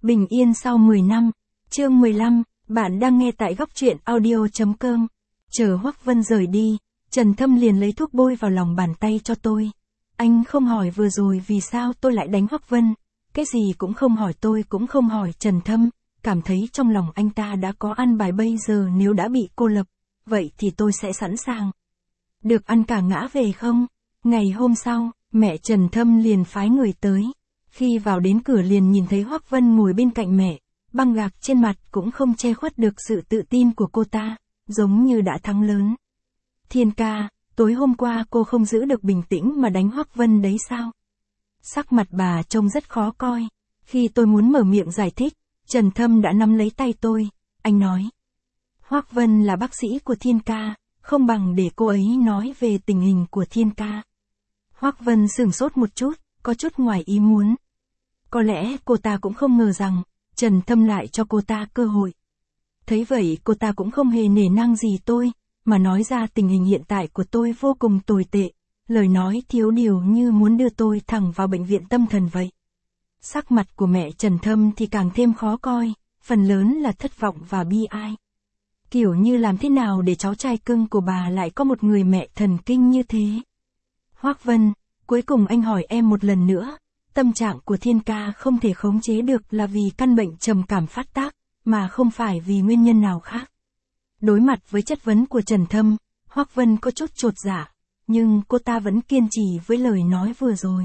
Bình yên sau 10 năm. Chương 15, bạn đang nghe tại góc truyện audio.com. Chờ Hoắc Vân rời đi, Trần Thâm liền lấy thuốc bôi vào lòng bàn tay cho tôi. Anh không hỏi vừa rồi vì sao tôi lại đánh Hoắc Vân, cái gì cũng không hỏi, tôi cũng không hỏi Trần Thâm, cảm thấy trong lòng anh ta đã có ăn bài, bây giờ nếu đã bị cô lập, vậy thì tôi sẽ sẵn sàng. Được ăn cả ngã về không? Ngày hôm sau, mẹ Trần Thâm liền phái người tới. Khi vào đến cửa liền nhìn thấy Hoắc Vân ngồi bên cạnh mẹ, băng gạc trên mặt cũng không che khuất được sự tự tin của cô ta, giống như đã thắng lớn. Thiên ca, tối hôm qua cô không giữ được bình tĩnh mà đánh Hoắc Vân đấy sao? Sắc mặt bà trông rất khó coi. Khi tôi muốn mở miệng giải thích, Trần Thâm đã nắm lấy tay tôi, anh nói. Hoắc Vân là bác sĩ của Thiên ca, không bằng để cô ấy nói về tình hình của Thiên ca. Hoắc Vân sửng sốt một chút, có chút ngoài ý muốn. Có lẽ cô ta cũng không ngờ rằng, Trần Thâm lại cho cô ta cơ hội. Thấy vậy cô ta cũng không hề nể nang gì tôi, mà nói ra tình hình hiện tại của tôi vô cùng tồi tệ, lời nói thiếu điều như muốn đưa tôi thẳng vào bệnh viện tâm thần vậy. Sắc mặt của mẹ Trần Thâm thì càng thêm khó coi, phần lớn là thất vọng và bi ai. Kiểu như làm thế nào để cháu trai cưng của bà lại có một người mẹ thần kinh như thế. Hoắc Vân, cuối cùng anh hỏi em một lần nữa, tâm trạng của Thiên ca không thể khống chế được là vì căn bệnh trầm cảm phát tác, mà không phải vì nguyên nhân nào khác. Đối mặt với chất vấn của Trần Thâm, Hoắc Vân có chút chột dạ, nhưng cô ta vẫn kiên trì với lời nói vừa rồi.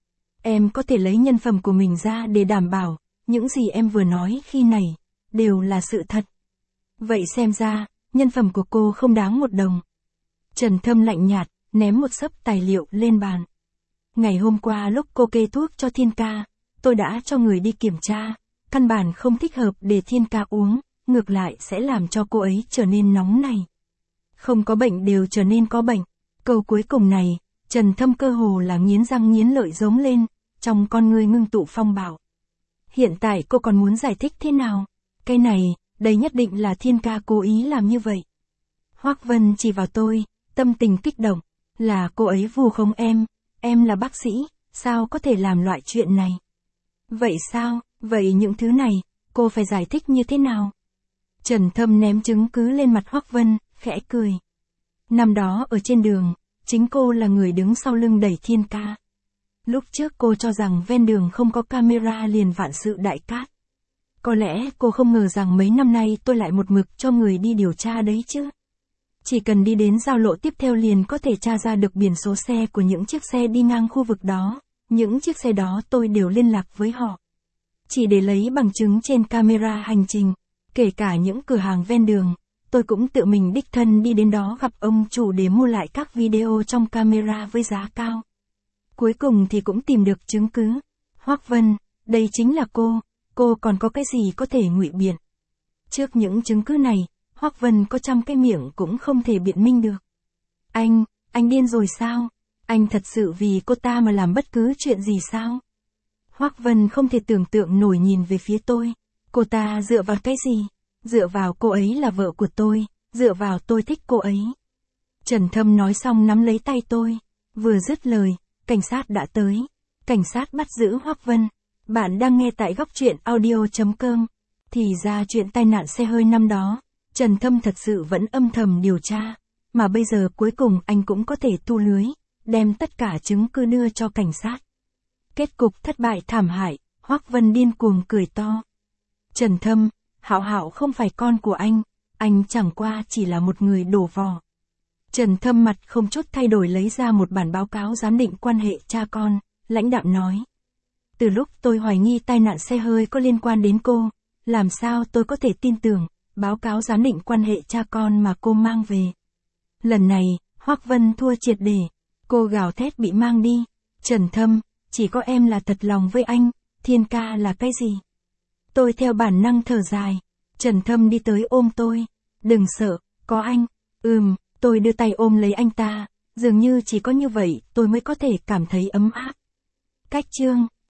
Em có thể lấy nhân phẩm của mình ra để đảm bảo, những gì em vừa nói khi này, đều là sự thật. Vậy xem ra, nhân phẩm của cô không đáng một đồng. Trần Thâm lạnh nhạt, ném một xấp tài liệu lên bàn. Ngày hôm qua lúc cô kê thuốc cho Thiên ca, tôi đã cho người đi kiểm tra, căn bản không thích hợp để Thiên ca uống, ngược lại sẽ làm cho cô ấy trở nên nóng này. Không có bệnh đều trở nên có bệnh. Câu cuối cùng này, Trần Thâm cơ hồ là nghiến răng nghiến lợi giống lên, trong con ngươi ngưng tụ phong bạo. Hiện tại cô còn muốn giải thích thế nào? Cái này, đây nhất định là Thiên ca cố ý làm như vậy. Hoắc Vân chỉ vào tôi, tâm tình kích động, là cô ấy vu khống em là bác sĩ, sao có thể làm loại chuyện này? Vậy sao, vậy những thứ này, cô phải giải thích như thế nào? Trần Thâm ném chứng cứ lên mặt Hoắc Vân, khẽ cười. Năm đó ở trên đường, chính cô là người đứng sau lưng đẩy Thiên ca. Lúc trước cô cho rằng ven đường không có camera liền vạn sự đại cát. Có lẽ cô không ngờ rằng mấy năm nay tôi lại một mực cho người đi điều tra đấy chứ. Chỉ cần đi đến giao lộ tiếp theo liền có thể tra ra được biển số xe của những chiếc xe đi ngang khu vực đó. Những chiếc xe đó tôi đều liên lạc với họ. Chỉ để lấy bằng chứng trên camera hành trình, kể cả những cửa hàng ven đường, tôi cũng tự mình đích thân đi đến đó gặp ông chủ để mua lại các video trong camera với giá cao. Cuối cùng thì cũng tìm được chứng cứ. Hoắc Vân, đây chính là cô còn có cái gì có thể ngụy biện? Trước những chứng cứ này, Hoắc Vân có trăm cái miệng cũng không thể biện minh được. Anh điên rồi sao? Anh thật sự vì cô ta mà làm bất cứ chuyện gì sao? Hoắc Vân không thể tưởng tượng nổi nhìn về phía tôi. Cô ta dựa vào cái gì? Dựa vào cô ấy là vợ của tôi, dựa vào tôi thích cô ấy. Trần Thâm nói xong nắm lấy tay tôi. Vừa dứt lời, cảnh sát đã tới. Cảnh sát bắt giữ Hoắc Vân. Bạn đang nghe tại góc truyện audio.com. Thì ra chuyện tai nạn xe hơi năm đó, Trần Thâm thật sự vẫn âm thầm điều tra. Mà bây giờ cuối cùng anh cũng có thể thu lưới, đem tất cả chứng cứ đưa cho cảnh sát. Kết cục thất bại thảm hại, Hoắc Vân điên cuồng cười to. Trần Thâm, Hạo Hạo không phải con của anh chẳng qua chỉ là một người đổ vò. Trần Thâm mặt không chút thay đổi lấy ra một bản báo cáo giám định quan hệ cha con, lãnh đạm nói. Từ lúc tôi hoài nghi tai nạn xe hơi có liên quan đến cô, làm sao tôi có thể tin tưởng báo cáo giám định quan hệ cha con mà cô mang về. Lần này, Hoắc Vân thua triệt để, cô gào thét bị mang đi. Trần Thâm, chỉ có em là thật lòng với anh, Thiên ca là cái gì? Tôi theo bản năng thở dài. Trần Thâm đi tới ôm tôi. Đừng sợ, có anh. Tôi đưa tay ôm lấy anh ta. Dường như chỉ có như vậy tôi mới có thể cảm thấy ấm áp. Cách chương